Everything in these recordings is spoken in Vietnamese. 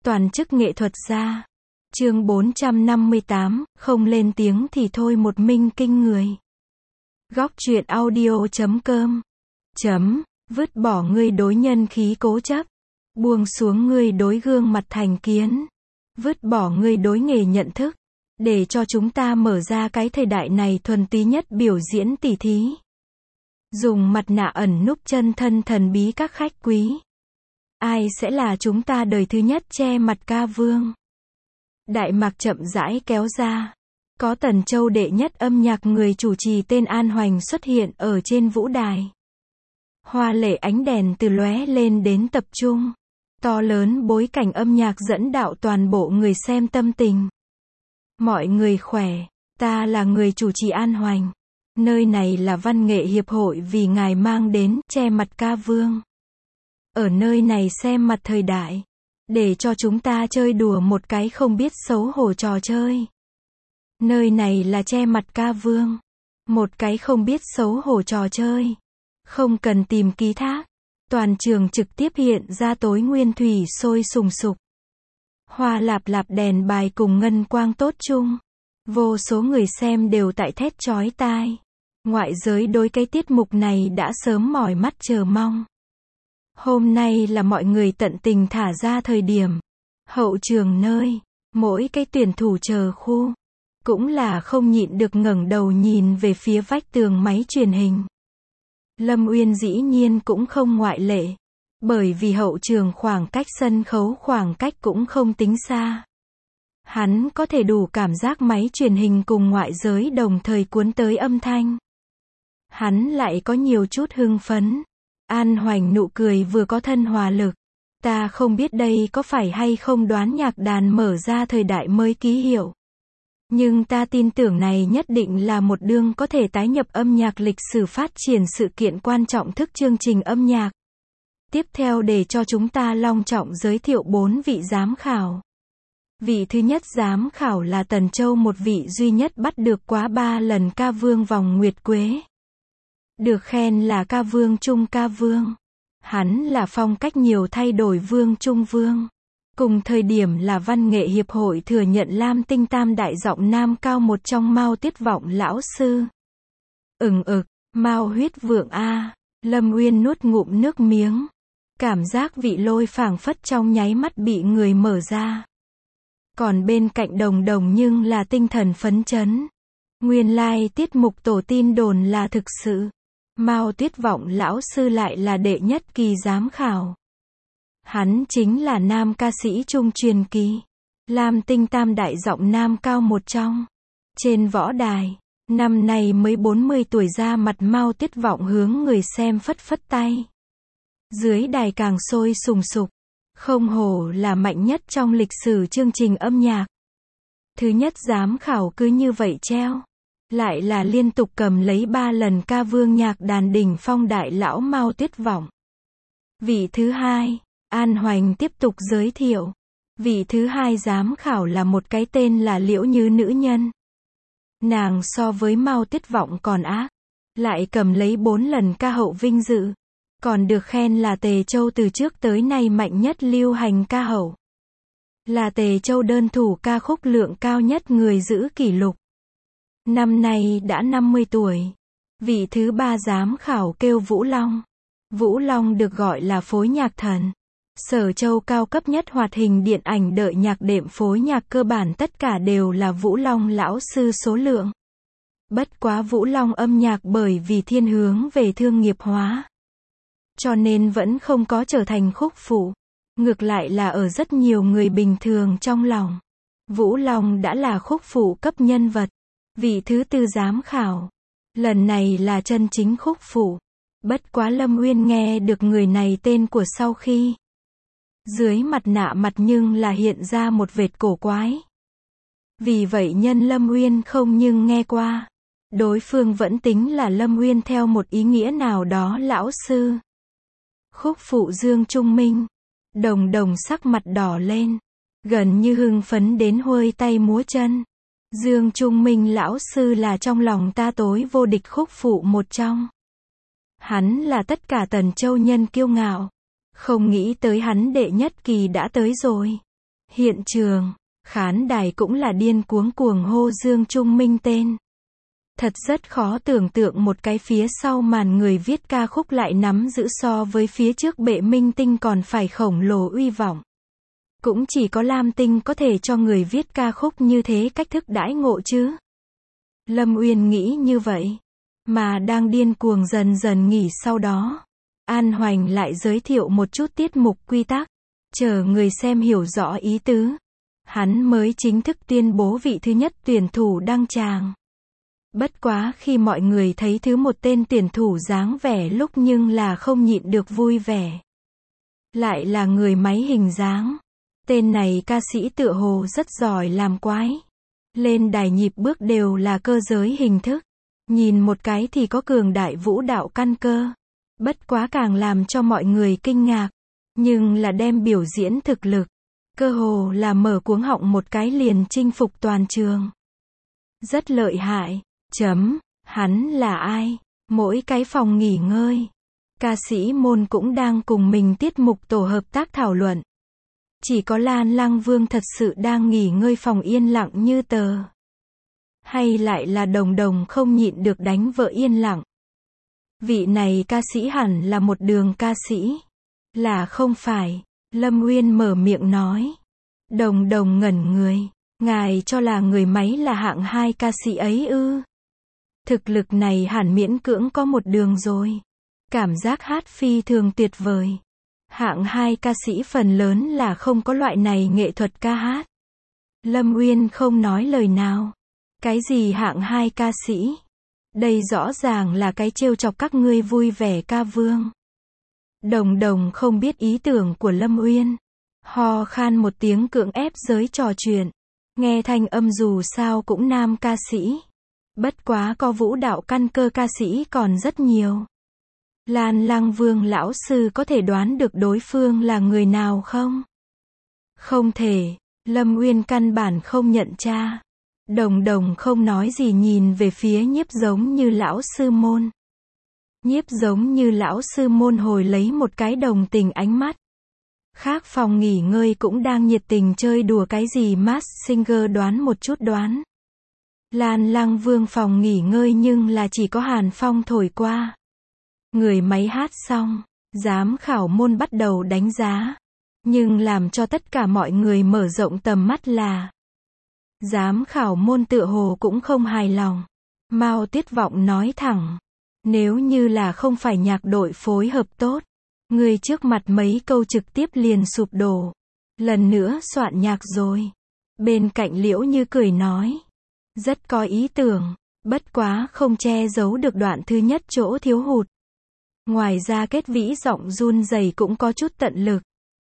Toàn chức nghệ thuật gia. Chương 458, không lên tiếng thì thôi một minh kinh người. Góc truyện audio.com. Vứt bỏ ngươi đối nhân khí cố chấp. Buông xuống ngươi đối gương mặt thành kiến. Vứt bỏ ngươi đối nghề nhận thức. Để cho chúng ta mở ra cái thời đại này thuần túy nhất biểu diễn tỉ thí. Dùng mặt nạ ẩn núp chân thân thần bí các khách quý. Ai sẽ là chúng ta đời thứ nhất che mặt ca vương? Đại mạc chậm rãi kéo ra. Có Tần Châu đệ nhất âm nhạc người chủ trì tên An Hoành xuất hiện ở trên vũ đài. Hoa lệ ánh đèn từ lóe lên đến tập trung. To lớn bối cảnh âm nhạc dẫn đạo toàn bộ người xem tâm tình. Mọi người khỏe, ta là người chủ trì An Hoành. Nơi này là Văn nghệ hiệp hội vì ngài mang đến che mặt ca vương. Ở nơi này xem mặt thời đại. Để cho chúng ta chơi đùa một cái không biết xấu hổ trò chơi. Nơi này là che mặt ca vương. Một cái không biết xấu hổ trò chơi. Không cần tìm ký thác. Toàn trường trực tiếp hiện ra tối nguyên thủy sôi sùng sục. Hoa lạp lạp đèn bài cùng ngân quang tốt chung. Vô số người xem đều tại thét chói tai. Ngoại giới đối cái tiết mục này đã sớm mỏi mắt chờ mong. Hôm nay là mọi người tận tình thả ra thời điểm. Hậu trường nơi, mỗi cái tuyển thủ chờ khu. Cũng là không nhịn được ngẩng đầu nhìn về phía vách tường máy truyền hình. Lâm Uyên dĩ nhiên cũng không ngoại lệ. Bởi vì hậu trường khoảng cách sân khấu khoảng cách cũng không tính xa. Hắn có thể đủ cảm giác máy truyền hình cùng ngoại giới đồng thời cuốn tới âm thanh. Hắn lại có nhiều chút hưng phấn. An Hoành nụ cười vừa có thân hòa lực. Ta không biết đây có phải hay không đoán nhạc đàn mở ra thời đại mới ký hiệu. Nhưng ta tin tưởng này nhất định là một đương có thể tái nhập âm nhạc lịch sử phát triển sự kiện quan trọng thức chương trình âm nhạc. Tiếp theo để cho chúng ta long trọng giới thiệu 4 vị giám khảo. Vị thứ nhất giám khảo là Tần Châu, một vị duy nhất bắt được quá 3 lần ca vương vòng nguyệt quế. Được khen là ca vương trung ca vương. Hắn là phong cách nhiều thay đổi vương trung vương. Cùng thời điểm là Văn nghệ hiệp hội thừa nhận Lam Tinh tam đại giọng nam cao một trong Mao Tiết Vọng lão sư. Mao huyết vượng a. Lâm Uyên nuốt ngụm nước miếng. Cảm giác vị lôi phảng phất trong nháy mắt bị người mở ra. Còn bên cạnh Đồng Đồng nhưng là tinh thần phấn chấn. Nguyên lai tiết mục tổ tin đồn là thực sự. Mao Tiết Vọng lão sư lại là đệ nhất kỳ giám khảo. Hắn chính là nam ca sĩ trung truyền kỳ. Lam Tinh tam đại giọng nam cao một trong. Trên võ đài, năm nay mới 40 tuổi ra mặt Mao Tiết Vọng hướng người xem phất phất tay. Dưới đài càng sôi sùng sục. Không hổ là mạnh nhất trong lịch sử chương trình âm nhạc. Thứ nhất giám khảo cứ như vậy treo. Lại là liên tục cầm lấy 3 lần ca vương nhạc đàn đỉnh phong đại lão Mao Tiết Vọng. Vị thứ hai, An Hoành tiếp tục giới thiệu. Vị thứ hai giám khảo là một cái tên là Liễu Như nữ nhân. Nàng so với Mao Tiết Vọng còn ác. Lại cầm lấy 4 lần ca hậu vinh dự. Còn được khen là Tề Châu từ trước tới nay mạnh nhất lưu hành ca hậu. Là Tề Châu đơn thủ ca khúc lượng cao nhất người giữ kỷ lục. Năm nay đã 50 tuổi. Vị thứ ba giám khảo kêu Vũ Long. Vũ Long được gọi là phối nhạc thần. Sở Châu cao cấp nhất hoạt hình điện ảnh đợi nhạc đệm phối nhạc cơ bản tất cả đều là Vũ Long lão sư số lượng. Bất quá Vũ Long âm nhạc bởi vì thiên hướng về thương nghiệp hóa. Cho nên vẫn không có trở thành khúc phụ. Ngược lại là ở rất nhiều người bình thường trong lòng. Vũ Long đã là khúc phụ cấp nhân vật. Vị thứ tư giám khảo. Lần này là chân chính khúc phụ. Bất quá Lâm Uyên nghe được người này tên của sau khi. Dưới mặt nạ mặt nhưng là hiện ra một vệt cổ quái. Vì vậy nhân Lâm Uyên không nhưng nghe qua. Đối phương vẫn tính là Lâm Uyên theo một ý nghĩa nào đó lão sư. Khúc phụ Dương Trung Minh. Đồng Đồng sắc mặt đỏ lên. Gần như hưng phấn đến huơi tay múa chân. Dương Trung Minh lão sư là trong lòng ta tối vô địch khúc phụ một trong. Hắn là tất cả Tần Châu nhân kiêu ngạo. Không nghĩ tới hắn đệ nhất kỳ đã tới rồi. Hiện trường, khán đài cũng là điên cuống cuồng hô Dương Trung Minh tên. Thật rất khó tưởng tượng một cái phía sau màn người viết ca khúc lại nắm giữ so với phía trước bệ minh tinh còn phải khổng lồ uy vọng. Cũng chỉ có Lam Tinh có thể cho người viết ca khúc như thế cách thức đãi ngộ chứ. Lâm Uyên nghĩ như vậy. Mà đang điên cuồng dần dần nghỉ sau đó. An Hoành lại giới thiệu một chút tiết mục quy tắc. Chờ người xem hiểu rõ ý tứ. Hắn mới chính thức tuyên bố vị thứ nhất tuyển thủ đăng tràng. Bất quá khi mọi người thấy thứ một tên tuyển thủ dáng vẻ lúc nhưng là không nhịn được vui vẻ. Lại là người máy hình dáng. Tên này ca sĩ tựa hồ rất giỏi làm quái. Lên đài nhịp bước đều là cơ giới hình thức. Nhìn một cái thì có cường đại vũ đạo căn cơ. Bất quá càng làm cho mọi người kinh ngạc. Nhưng là đem biểu diễn thực lực. Cơ hồ là mở cuống họng một cái liền chinh phục toàn trường. Rất lợi hại. Hắn là ai? Mỗi cái phòng nghỉ ngơi. Ca sĩ môn cũng đang cùng mình tiết mục tổ hợp tác thảo luận. Chỉ có Lan Lăng Vương thật sự đang nghỉ ngơi phòng yên lặng như tờ. Hay lại là Đồng Đồng không nhịn được đánh vợ yên lặng. Vị này ca sĩ hẳn là một đường ca sĩ. Là không phải. Lâm Uyên mở miệng nói. Đồng Đồng ngẩn người. Ngài cho là người máy là hạng 2 ca sĩ ấy ư? Thực lực này hẳn miễn cưỡng có một đường rồi. Cảm giác hát phi thường tuyệt vời. Hạng 2 ca sĩ phần lớn là không có loại này nghệ thuật ca hát. Lâm Uyên không nói lời nào. Cái gì hạng 2 ca sĩ? Đây rõ ràng là cái trêu chọc các ngươi vui vẻ ca vương. Đồng Đồng không biết ý tưởng của Lâm Uyên. Ho khan một tiếng cưỡng ép giới trò chuyện. Nghe thanh âm dù sao cũng nam ca sĩ. Bất quá có vũ đạo căn cơ ca sĩ còn rất nhiều. Lan Lăng Vương lão sư có thể đoán được đối phương là người nào không? Không thể. Lâm Uyên căn bản không nhận ra. Đồng Đồng không nói gì nhìn về phía Nhiếp Giống Như lão sư môn. Nhiếp Giống Như lão sư môn hồi lấy một cái đồng tình ánh mắt. Khác phòng nghỉ ngơi cũng đang nhiệt tình chơi đùa cái gì Masked Singer đoán một chút đoán. Lan Lăng Vương phòng nghỉ ngơi nhưng là chỉ có Hàn Phong thổi qua. Người máy hát xong, giám khảo môn bắt đầu đánh giá. Nhưng làm cho tất cả mọi người mở rộng tầm mắt là giám khảo môn tựa hồ cũng không hài lòng. Mao Tuyết Vọng nói thẳng. Nếu như là không phải nhạc đội phối hợp tốt, người trước mặt mấy câu trực tiếp liền sụp đổ. Lần nữa soạn nhạc rồi. Bên cạnh Liễu Như cười nói. Rất có ý tưởng. Bất quá không che giấu được đoạn thứ nhất chỗ thiếu hụt. Ngoài ra Kết Vĩ giọng run rẩy cũng có chút tận lực.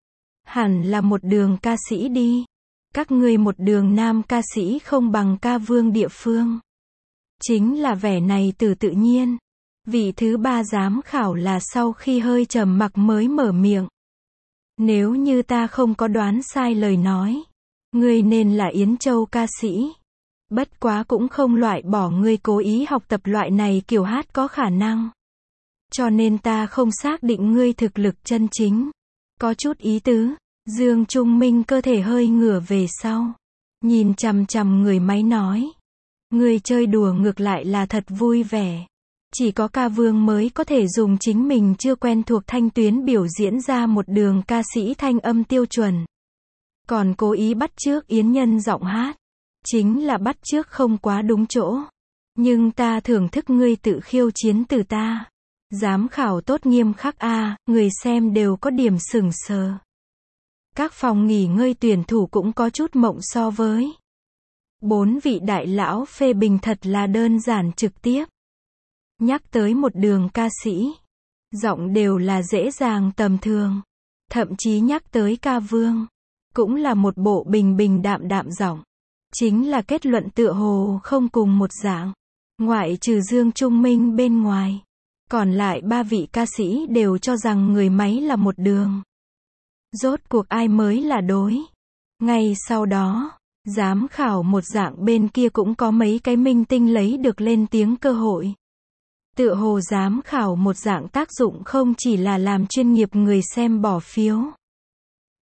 Hẳn là một đường ca sĩ đi. Các ngươi một đường nam ca sĩ không bằng ca vương địa phương. Chính là vẻ này từ tự nhiên. Vị thứ ba giám khảo là sau khi hơi trầm mặc mới mở miệng. Nếu như ta không có đoán sai lời nói, ngươi nên là Yến Châu ca sĩ. Bất quá cũng không loại bỏ ngươi cố ý học tập loại này kiểu hát có khả năng. Cho nên ta không xác định ngươi thực lực chân chính. Có chút ý tứ. Dương Trung Minh cơ thể hơi ngửa về sau. Nhìn chằm chằm người máy nói. Ngươi chơi đùa ngược lại là thật vui vẻ. Chỉ có ca vương mới có thể dùng chính mình chưa quen thuộc thanh tuyến biểu diễn ra một đường ca sĩ thanh âm tiêu chuẩn. Còn cố ý bắt chước Yến Nhân giọng hát. Chính là bắt chước không quá đúng chỗ. Nhưng ta thưởng thức ngươi tự khiêu chiến từ ta. Giám khảo tốt nghiêm khắc a, người xem đều có điểm sửng sờ. Các phòng nghỉ ngơi tuyển thủ cũng có chút mộng so với. 4 vị đại lão phê bình thật là đơn giản trực tiếp. Nhắc tới một đường ca sĩ, giọng đều là dễ dàng tầm thường. Thậm chí nhắc tới ca vương, cũng là một bộ bình bình đạm đạm giọng. Chính là kết luận tựa hồ không cùng một dạng. Ngoại trừ Dương Trung Minh bên ngoài, còn lại 3 vị ca sĩ đều cho rằng người máy là một đường. Rốt cuộc ai mới là đối. Ngay sau đó, giám khảo một dạng bên kia cũng có mấy cái minh tinh lấy được lên tiếng cơ hội. Tựa hồ giám khảo một dạng tác dụng không chỉ là làm chuyên nghiệp người xem bỏ phiếu.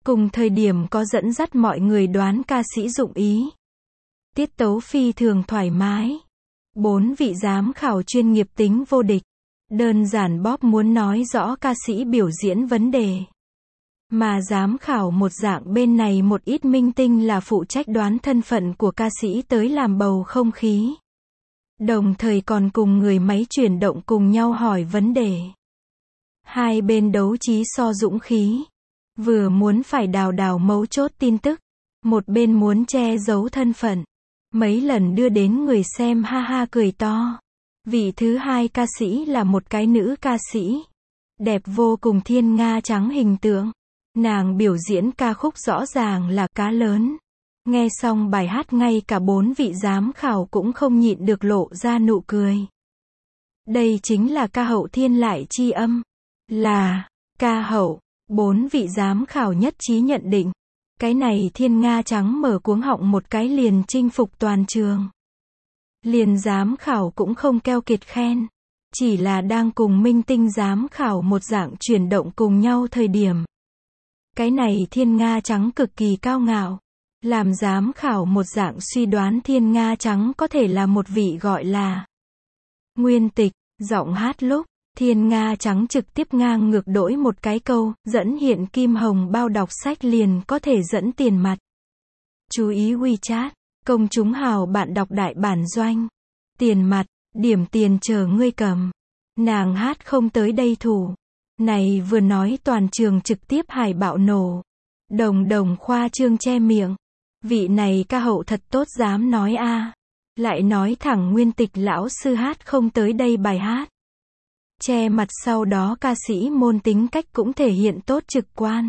Cùng thời điểm có dẫn dắt mọi người đoán ca sĩ dụng ý. Tiết tấu phi thường thoải mái. 4 vị giám khảo chuyên nghiệp tính vô địch. Đơn giản Bob muốn nói rõ ca sĩ biểu diễn vấn đề. Mà giám khảo một dạng bên này một ít minh tinh là phụ trách đoán thân phận của ca sĩ tới làm bầu không khí. Đồng thời còn cùng người máy chuyển động cùng nhau hỏi vấn đề. Hai bên đấu trí so dũng khí. Vừa muốn phải đào mấu chốt tin tức. Một bên muốn che giấu thân phận. Mấy lần đưa đến người xem ha ha cười to. Vị thứ hai ca sĩ là một cái nữ ca sĩ. Đẹp vô cùng thiên nga trắng hình tượng. Nàng biểu diễn ca khúc rõ ràng là cá lớn. Nghe xong bài hát ngay cả 4 vị giám khảo cũng không nhịn được lộ ra nụ cười. Đây chính là ca hậu thiên lại chi âm. Là ca hậu. 4 vị giám khảo nhất trí nhận định. Cái này thiên nga trắng mở cuống họng một cái liền chinh phục toàn trường. Liền giám khảo cũng không keo kiệt khen. Chỉ là đang cùng minh tinh giám khảo một dạng chuyển động cùng nhau thời điểm. Cái này thiên nga trắng cực kỳ cao ngạo. Làm giám khảo một dạng suy đoán thiên nga trắng có thể là một vị gọi là Nguyên Tịch. Giọng hát lúc, thiên nga trắng trực tiếp ngang ngược đổi một cái câu, dẫn hiện kim hồng bao đọc sách liền có thể dẫn tiền mặt. Chú ý WeChat, công chúng hào bạn đọc đại bản doanh. Tiền mặt, điểm tiền chờ ngươi cầm. Nàng hát không tới đây thủ. Này vừa nói toàn trường trực tiếp hải bạo nổ. Đồng khoa trương che miệng. Vị này ca hậu thật tốt dám nói a. Lại nói thẳng Nguyên Tịch lão sư hát không tới đây bài hát. Che mặt sau đó ca sĩ môn tính cách cũng thể hiện tốt trực quan.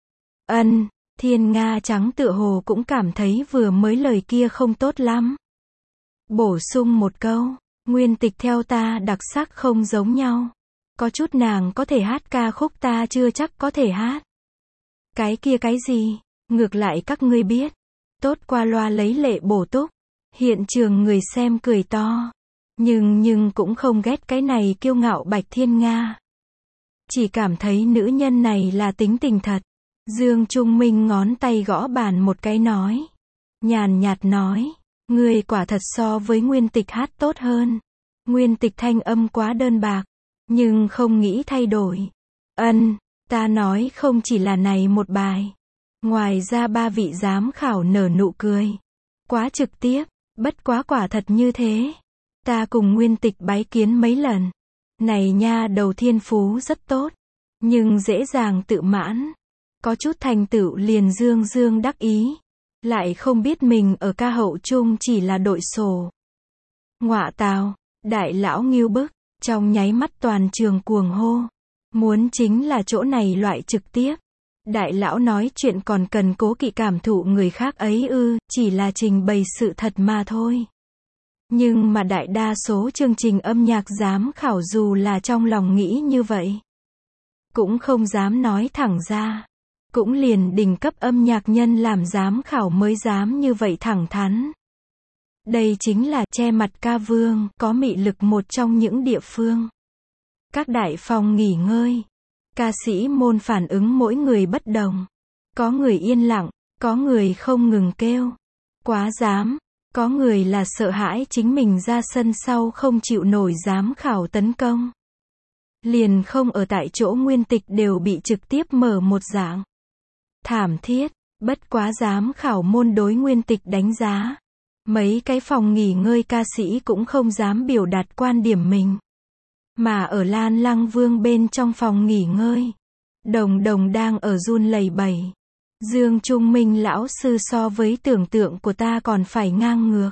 Thiên nga trắng tựa hồ cũng cảm thấy vừa mới lời kia không tốt lắm. Bổ sung một câu, Nguyên Tịch theo ta đặc sắc không giống nhau. Có chút nàng có thể hát ca khúc ta chưa chắc có thể hát. Cái kia cái gì, ngược lại các ngươi biết. Tốt qua loa lấy lệ bổ túc. Hiện trường người xem cười to. Nhưng cũng không ghét cái này kiêu ngạo Bạch Thiên Nga. Chỉ cảm thấy nữ nhân này là tính tình thật. Dương Trung Minh ngón tay gõ bàn một cái nói. Nhàn nhạt nói. Ngươi quả thật so với Nguyên Tịch hát tốt hơn. Nguyên Tịch thanh âm quá đơn bạc. Nhưng không nghĩ thay đổi. Ta nói không chỉ là này một bài. Ngoài ra 3 vị giám khảo nở nụ cười. Quá trực tiếp, bất quá quả thật như thế. Ta cùng Nguyên Tịch bái kiến mấy lần. Này nha đầu thiên phú rất tốt. Nhưng dễ dàng tự mãn. Có chút thành tựu liền dương đắc ý. Lại không biết mình ở ca hậu chung chỉ là đội sổ. Ngọa tào, đại lão nghiêu bức. Trong nháy mắt toàn trường cuồng hô. Muốn chính là chỗ này loại trực tiếp. Đại lão nói chuyện còn cần cố kỵ cảm thụ người khác ấy chỉ là trình bày sự thật mà thôi. Nhưng mà đại đa số chương trình âm nhạc giám khảo dù là trong lòng nghĩ như vậy. Cũng không dám nói thẳng ra. Cũng liền đỉnh cấp âm nhạc nhân làm giám khảo mới dám như vậy thẳng thắn. Đây chính là che mặt ca vương, có mị lực một trong những địa phương. Các đại phòng nghỉ ngơi. Ca sĩ môn phản ứng mỗi người bất đồng. Có người yên lặng, có người không ngừng kêu. Quá dám. Có người là sợ hãi chính mình ra sân sau không chịu nổi giám khảo tấn công. Liền không ở tại chỗ Nguyên Tịch đều bị trực tiếp mở một dạng. Thảm thiết, bất quá giám khảo môn đối Nguyên Tịch đánh giá. Mấy cái phòng nghỉ ngơi ca sĩ cũng không dám biểu đạt quan điểm mình. Mà ở Lan Lăng Vương bên trong phòng nghỉ ngơi. Đồng đang ở run lẩy bẩy. Dương Trung Minh lão sư so với tưởng tượng của ta còn phải ngang ngược.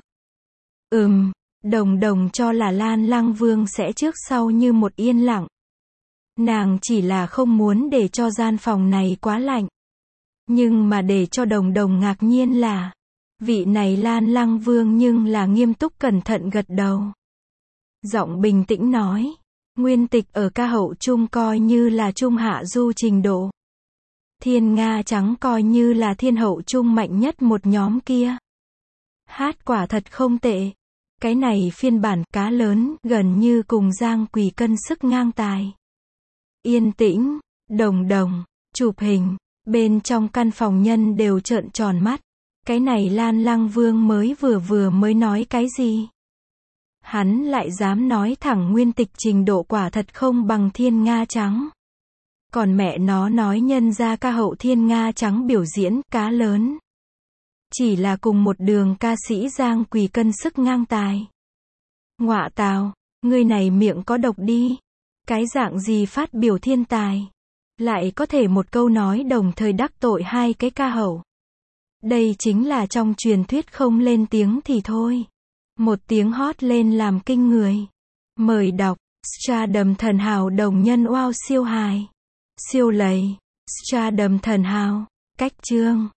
Đồng cho là Lan Lăng Vương sẽ trước sau như một yên lặng. Nàng chỉ là không muốn để cho gian phòng này quá lạnh. Nhưng mà để cho đồng ngạc nhiên là, vị này Lan Lăng Vương nhưng là nghiêm túc cẩn thận gật đầu. Giọng bình tĩnh nói, Nguyên Tịch ở ca hậu chung coi như là trung hạ du trình độ. Thiên Nga trắng coi như là thiên hậu chung mạnh nhất một nhóm kia. Hát quả thật không tệ. Cái này phiên bản cá lớn, gần như cùng Giang Quỳ cân sức ngang tài. Yên tĩnh, đồng, chụp hình, Bên trong căn phòng nhân đều trợn tròn mắt. Cái này Lan Lăng Vương mới vừa mới nói cái gì? Hắn lại dám nói thẳng nguyên tịch trình độ quả thật không bằng Thiên Nga Trắng. Còn mẹ nó nói nhân ra ca hậu Thiên Nga Trắng biểu diễn cá lớn. Chỉ là cùng một đường ca sĩ Giang Quỳ cân sức ngang tài. Ngọa tào, ngươi này miệng có độc đi. Cái dạng gì phát biểu thiên tài. Lại có thể một câu nói đồng thời đắc tội hai cái ca hậu. Đây chính là trong truyền thuyết không lên tiếng thì thôi. Một tiếng hót lên làm kinh người. Mời đọc, Stardom thần hào đồng nhân wow siêu hài. Siêu lầy, Stardom thần hào, cách chương.